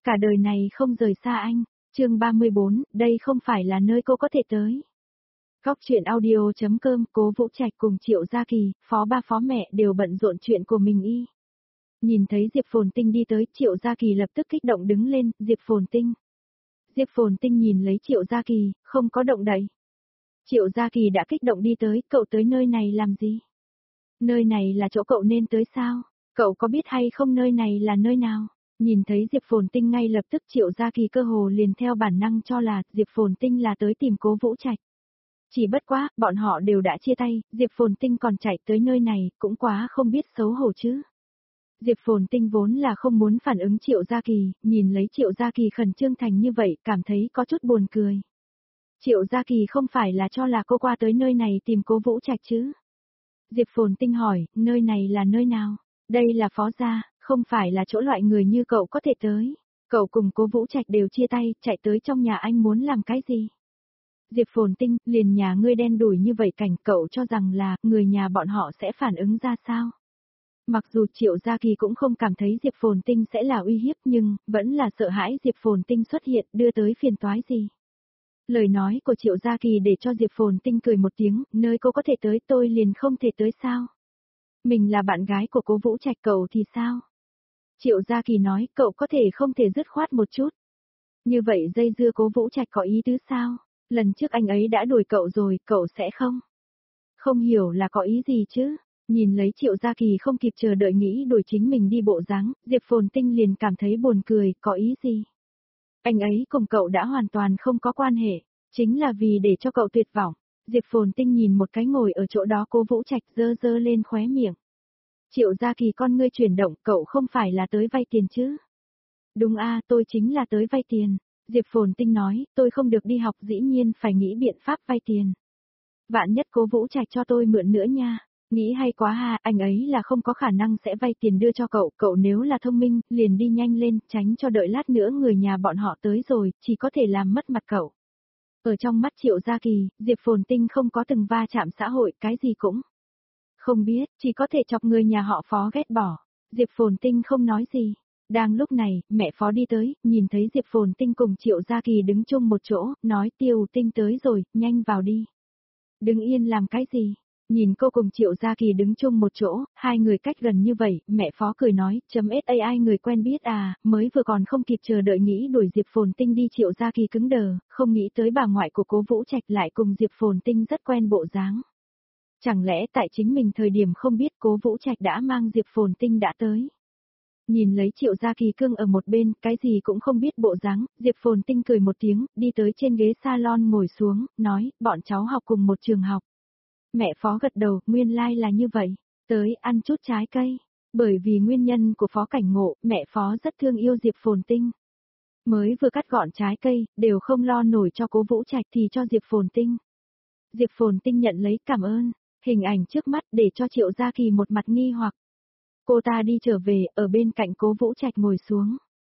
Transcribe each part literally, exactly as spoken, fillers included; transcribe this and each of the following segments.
Cả đời này không rời xa anh. Chương ba mươi bốn, đây không phải là nơi cô có thể tới. Góc truyện audio.com. Cố Vũ Trạch cùng Triệu Gia Kỳ, phó ba phó mẹ đều bận rộn chuyện của mình y. Nhìn thấy Diệp Phồn Tinh đi tới, Triệu Gia Kỳ lập tức kích động đứng lên. Diệp Phồn Tinh. Diệp Phồn Tinh nhìn lấy Triệu Gia Kỳ, không có động đậy. Triệu Gia Kỳ đã kích động đi tới, cậu tới nơi này làm gì? Nơi này là chỗ cậu nên tới sao? Cậu có biết hay không nơi này là nơi nào? Nhìn thấy Diệp Phồn Tinh ngay lập tức Triệu Gia Kỳ cơ hồ liền theo bản năng cho là Diệp Phồn Tinh là tới tìm Cố Vũ Trạch. Chỉ bất quá, bọn họ đều đã chia tay, Diệp Phồn Tinh còn chạy tới nơi này, cũng quá không biết xấu hổ chứ. Diệp Phồn Tinh vốn là không muốn phản ứng Triệu Gia Kỳ, nhìn lấy Triệu Gia Kỳ khẩn trương thành như vậy, cảm thấy có chút buồn cười. Triệu Gia Kỳ không phải là cho là cô qua tới nơi này tìm Cố Vũ Trạch chứ? Diệp Phồn Tinh hỏi, nơi này là nơi nào? Đây là phó gia, không phải là chỗ loại người như cậu có thể tới. Cậu cùng Cố Vũ Trạch đều chia tay, chạy tới trong nhà anh muốn làm cái gì? Diệp Phồn Tinh, liền nhà ngươi đen đủi như vậy cảnh, cậu cho rằng là, người nhà bọn họ sẽ phản ứng ra sao? Mặc dù Triệu Gia Kỳ cũng không cảm thấy Diệp Phồn Tinh sẽ là uy hiếp nhưng, vẫn là sợ hãi Diệp Phồn Tinh xuất hiện đưa tới phiền toái gì. Lời nói của Triệu Gia Kỳ để cho Diệp Phồn Tinh cười một tiếng, nơi cô có thể tới tôi liền không thể tới sao? Mình là bạn gái của Cố Vũ Trạch, cậu thì sao? Triệu Gia Kỳ nói, cậu có thể không thể dứt khoát một chút. Như vậy dây dưa Cố Vũ Trạch có ý tứ sao? Lần trước anh ấy đã đuổi cậu rồi, cậu sẽ không? Không hiểu là có ý gì chứ? Nhìn lấy Triệu Gia Kỳ không kịp chờ đợi nghĩ đuổi chính mình đi bộ dáng, Diệp Phồn Tinh liền cảm thấy buồn cười, có ý gì? Anh ấy cùng cậu đã hoàn toàn không có quan hệ, chính là vì để cho cậu tuyệt vọng. Diệp Phồn Tinh nhìn một cái ngồi ở chỗ đó Cố Vũ Trạch dơ dơ lên khóe miệng. Triệu Gia Kỳ con ngươi chuyển động, cậu không phải là tới vay tiền chứ? Đúng a, tôi chính là tới vay tiền. Diệp Phồn Tinh nói, tôi không được đi học dĩ nhiên phải nghĩ biện pháp vay tiền. Vạn nhất Cố Vũ Trạch cho tôi mượn nữa nha. Nghĩ hay quá ha, anh ấy là không có khả năng sẽ vay tiền đưa cho cậu, cậu nếu là thông minh, liền đi nhanh lên, tránh cho đợi lát nữa người nhà bọn họ tới rồi, chỉ có thể làm mất mặt cậu. Ở trong mắt Triệu Gia Kỳ, Diệp Phồn Tinh không có từng va chạm xã hội, cái gì cũng không biết, chỉ có thể chọc người nhà họ Phó ghét bỏ. Diệp Phồn Tinh không nói gì. Đang lúc này, mẹ Phó đi tới, nhìn thấy Diệp Phồn Tinh cùng Triệu Gia Kỳ đứng chung một chỗ, nói Tiêu Tinh tới rồi, nhanh vào đi. Đứng yên làm cái gì? Nhìn cô cùng Triệu Gia Kỳ đứng chung một chỗ, hai người cách gần như vậy, mẹ Phó cười nói, chấm ai người quen biết à, mới vừa còn không kịp chờ đợi nghĩ đuổi Diệp Phồn Tinh đi. Triệu Gia Kỳ cứng đờ, không nghĩ tới bà ngoại của Cố Vũ Trạch lại cùng Diệp Phồn Tinh rất quen bộ dáng. Chẳng lẽ tại chính mình thời điểm không biết Cố Vũ Trạch đã mang Diệp Phồn Tinh đã tới. Nhìn lấy Triệu Gia Kỳ cưng ở một bên, cái gì cũng không biết bộ dáng, Diệp Phồn Tinh cười một tiếng, đi tới trên ghế salon ngồi xuống, nói, bọn cháu học cùng một trường học. Mẹ Phó gật đầu, nguyên lai like là như vậy, tới ăn chút trái cây. Bởi vì nguyên nhân của Phó Cảnh Ngộ, mẹ Phó rất thương yêu Diệp Phồn Tinh. Mới vừa cắt gọn trái cây, đều không lo nổi cho Cố Vũ Trạch thì cho Diệp Phồn Tinh. Diệp Phồn Tinh nhận lấy cảm ơn, hình ảnh trước mắt để cho Triệu Gia Kỳ một mặt nghi hoặc. Cô ta đi trở về, ở bên cạnh Cố Vũ Trạch ngồi xuống.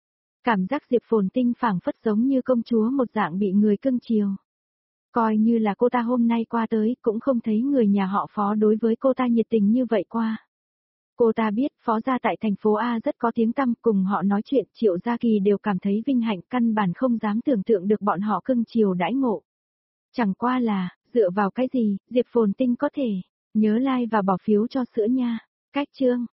Cảm giác Diệp Phồn Tinh phảng phất giống như công chúa một dạng bị người cưng chiều. Coi như là cô ta hôm nay qua tới, cũng không thấy người nhà họ Phó đối với cô ta nhiệt tình như vậy qua. Cô ta biết Phó gia tại thành phố A rất có tiếng tăm, cùng họ nói chuyện, Triệu Gia Kỳ đều cảm thấy vinh hạnh, căn bản không dám tưởng tượng được bọn họ cưng chiều đãi ngộ. Chẳng qua là, dựa vào cái gì, Diệp Phồn Tinh có thể, nhớ like và bỏ phiếu cho sữa nha. Cách chương.